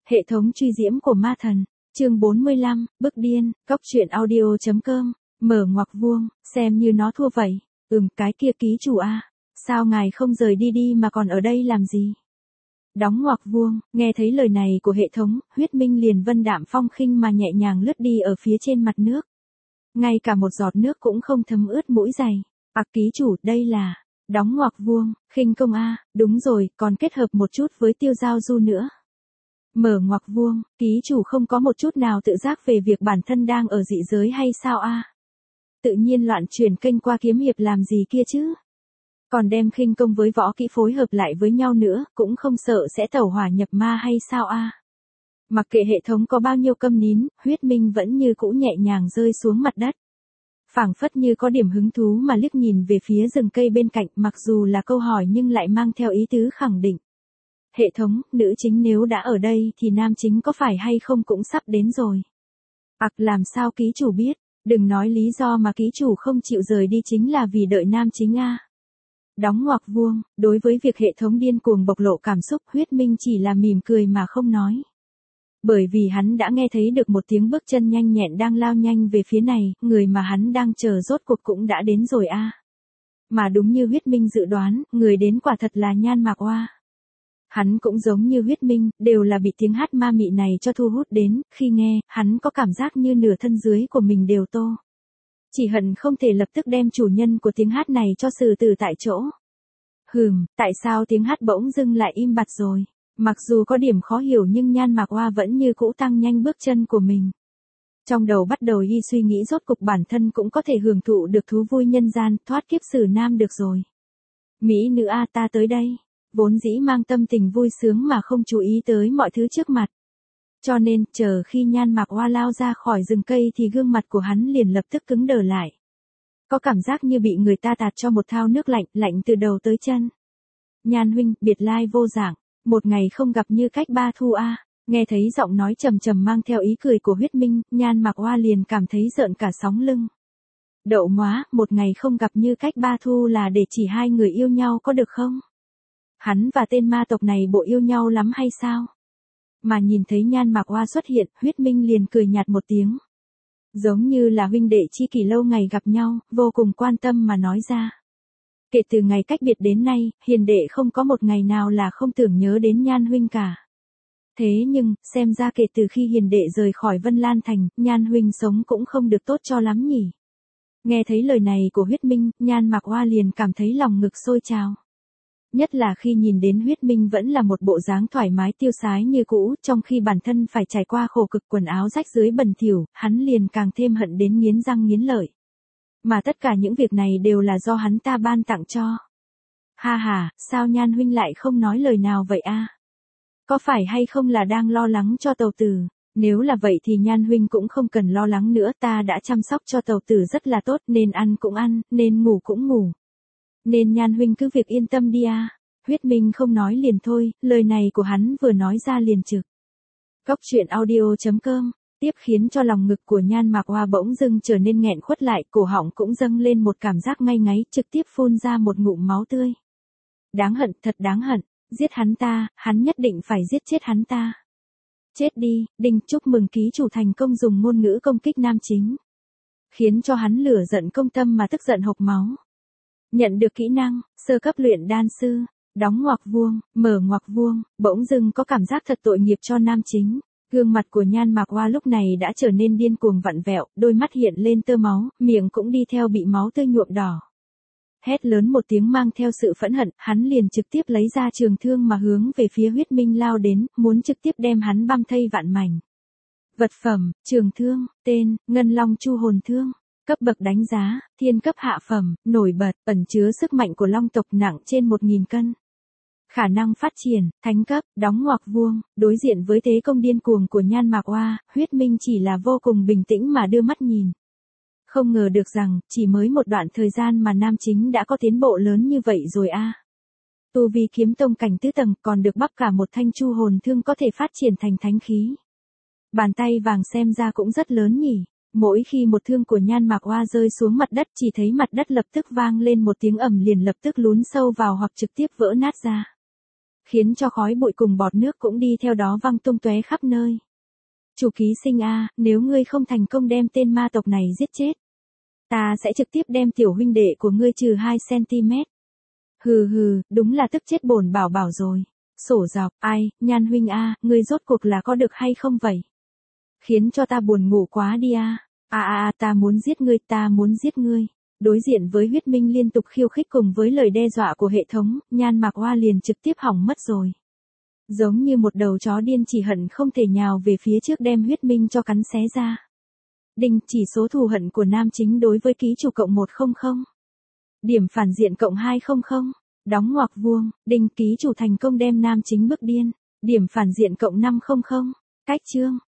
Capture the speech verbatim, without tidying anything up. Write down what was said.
Hệ thống truy diễm của ma thần, chương bốn mươi lăm, bức điên, cóc truyện audio chấm com, mở ngoặc vuông, xem như nó thua vậy. Ừm, cái kia ký chủ a, sao ngài không rời đi đi mà còn ở đây làm gì? Đóng ngoặc vuông, nghe thấy lời này của hệ thống, Huyết Minh liền vân đạm phong khinh mà nhẹ nhàng lướt đi ở phía trên mặt nước. Ngay cả một giọt nước cũng không thấm ướt mũi giày. Ặc ký chủ, đây là, đóng ngoặc vuông, khinh công a, đúng rồi, còn kết hợp một chút với tiêu giao du nữa. Mở ngoặc vuông, ký chủ không có một chút nào tự giác về việc bản thân đang ở dị giới hay sao a? Tự nhiên loạn chuyển kênh qua kiếm hiệp làm gì kia chứ? Còn đem khinh công với võ kỹ phối hợp lại với nhau nữa, cũng không sợ sẽ tẩu hỏa nhập ma hay sao a? Mặc kệ hệ thống có bao nhiêu câm nín, Huyết Minh vẫn như cũ nhẹ nhàng rơi xuống mặt đất. Phảng phất như có điểm hứng thú mà liếc nhìn về phía rừng cây bên cạnh, mặc dù là câu hỏi nhưng lại mang theo ý tứ khẳng định. Hệ thống, nữ chính nếu đã ở đây thì nam chính có phải hay không cũng sắp đến rồi. Ặc, làm sao ký chủ biết, đừng nói lý do mà ký chủ không chịu rời đi chính là vì đợi nam chính a. Đóng ngoặc vuông, đối với việc hệ thống điên cuồng bộc lộ cảm xúc, Huyết Minh chỉ là mỉm cười mà không nói. Bởi vì hắn đã nghe thấy được một tiếng bước chân nhanh nhẹn đang lao nhanh về phía này, người mà hắn đang chờ rốt cuộc cũng đã đến rồi a. Mà đúng như Huyết Minh dự đoán, người đến quả thật là Nhan Mạc Oa. Hắn cũng giống như Huyết Minh, đều là bị tiếng hát ma mị này cho thu hút đến, khi nghe, hắn có cảm giác như nửa thân dưới của mình đều tô. Chỉ hận không thể lập tức đem chủ nhân của tiếng hát này cho xử tử tại chỗ. Hừm, tại sao tiếng hát bỗng dưng lại im bặt rồi? Mặc dù có điểm khó hiểu nhưng Nhan Mạc Oa vẫn như cũ tăng nhanh bước chân của mình. Trong đầu bắt đầu y suy nghĩ rốt cục bản thân cũng có thể hưởng thụ được thú vui nhân gian, thoát kiếp xử nam được rồi. Mỹ nữ a, ta tới đây. Vốn dĩ mang tâm tình vui sướng mà không chú ý tới mọi thứ trước mặt. Cho nên, chờ khi Nhan Mạc Oa lao ra khỏi rừng cây thì gương mặt của hắn liền lập tức cứng đờ lại. Có cảm giác như bị người ta tạt cho một thao nước lạnh, lạnh từ đầu tới chân. Nhan huynh, biệt lai vô dạng, một ngày không gặp như cách ba thu a. Nghe thấy giọng nói trầm trầm mang theo ý cười của Huyết Minh, Nhan Mạc Oa liền cảm thấy rợn cả sóng lưng. Đậu móa, một ngày không gặp như cách ba thu là để chỉ hai người yêu nhau có được không? Hắn và tên ma tộc này bộ yêu nhau lắm hay sao? Mà nhìn thấy Nhan Mạc Oa xuất hiện, Huyết Minh liền cười nhạt một tiếng. Giống như là huynh đệ chi kỷ lâu ngày gặp nhau, vô cùng quan tâm mà nói ra. Kể từ ngày cách biệt đến nay, hiền đệ không có một ngày nào là không tưởng nhớ đến Nhan huynh cả. Thế nhưng, xem ra kể từ khi hiền đệ rời khỏi Vân Lan Thành, Nhan huynh sống cũng không được tốt cho lắm nhỉ. Nghe thấy lời này của Huyết Minh, Nhan Mạc Oa liền cảm thấy lòng ngực sôi trào. Nhất là khi nhìn đến Huyết Minh vẫn là một bộ dáng thoải mái tiêu sái như cũ, trong khi bản thân phải trải qua khổ cực quần áo rách rưới bẩn thỉu, hắn liền càng thêm hận đến nghiến răng nghiến lợi. Mà tất cả những việc này đều là do hắn ta ban tặng cho. Ha ha, sao Nhan huynh lại không nói lời nào vậy a? Có phải hay không là đang lo lắng cho tàu tử? Nếu là vậy thì Nhan huynh cũng không cần lo lắng nữa, ta đã chăm sóc cho tàu tử rất là tốt, nên ăn cũng ăn, nên ngủ cũng ngủ. Nên Nhan huynh cứ việc yên tâm đi a. Huyết Minh không nói liền thôi, lời này của hắn vừa nói ra liền trực. Cóc truyện audio chấm com, tiếp khiến cho lòng ngực của Nhan Mạc Oa bỗng dưng trở nên nghẹn khuất lại, cổ họng cũng dâng lên một cảm giác ngay ngáy, trực tiếp phun ra một ngụm máu tươi. Đáng hận, thật đáng hận, giết hắn ta, hắn nhất định phải giết chết hắn ta. Chết đi, đinh, chúc mừng ký chủ thành công dùng ngôn ngữ công kích nam chính. Khiến cho hắn lửa giận công tâm mà tức giận hộc máu. Nhận được kỹ năng, sơ cấp luyện đan sư, đóng ngoặc vuông, mở ngoặc vuông, bỗng dưng có cảm giác thật tội nghiệp cho nam chính. Gương mặt của Nhan Mạc Oa lúc này đã trở nên điên cuồng vặn vẹo, đôi mắt hiện lên tơ máu, miệng cũng đi theo bị máu tươi nhuộm đỏ. Hét lớn một tiếng mang theo sự phẫn hận, hắn liền trực tiếp lấy ra trường thương mà hướng về phía Huyết Minh lao đến, muốn trực tiếp đem hắn băm thây vạn mảnh. Vật phẩm, trường thương, tên, Ngân Long Chu Hồn Thương. Cấp bậc đánh giá, thiên cấp hạ phẩm, nổi bật, ẩn chứa sức mạnh của long tộc nặng trên một nghìn cân. Khả năng phát triển, thánh cấp, đóng ngoặc vuông, đối diện với thế công điên cuồng của Nhan Mạc Oa, Huyết Minh chỉ là vô cùng bình tĩnh mà đưa mắt nhìn. Không ngờ được rằng, chỉ mới một đoạn thời gian mà nam chính đã có tiến bộ lớn như vậy rồi a. Tu vi kiếm tông cảnh tứ tầng còn được bắp cả một thanh chu hồn thương có thể phát triển thành thánh khí. Bàn tay vàng xem ra cũng rất lớn nhỉ. Mỗi khi một thương của Nhan Mạc Oa rơi xuống mặt đất chỉ thấy mặt đất lập tức vang lên một tiếng ầm liền lập tức lún sâu vào hoặc trực tiếp vỡ nát ra. khiến cho khói bụi cùng bọt nước cũng đi theo đó văng tung tóe khắp nơi. Chủ ký sinh a, nếu ngươi không thành công đem tên ma tộc này giết chết, ta sẽ trực tiếp đem tiểu huynh đệ của ngươi trừ hai xăng-ti-mét. Hừ hừ, đúng là tức chết bổn bảo bảo rồi. Sổ dọc, ai, Nhan huynh a, ngươi rốt cuộc là có được hay không vậy? Khiến cho ta buồn ngủ quá đi a. A a a, ta muốn giết ngươi, ta muốn giết ngươi. Đối diện với huyết minh liên tục khiêu khích cùng với lời đe dọa của hệ thống, Nhan Mạc Hoa liền trực tiếp hỏng mất rồi. Giống như một đầu chó điên chỉ hận không thể nhào về phía trước đem huyết minh cho cắn xé ra. Đinh, chỉ số thù hận của nam chính đối với ký chủ cộng một trăm. Điểm phản diện cộng hai trăm. Đóng ngoặc vuông, đinh, ký chủ thành công đem nam chính bức điên. Điểm phản diện cộng năm trăm. Cách chương.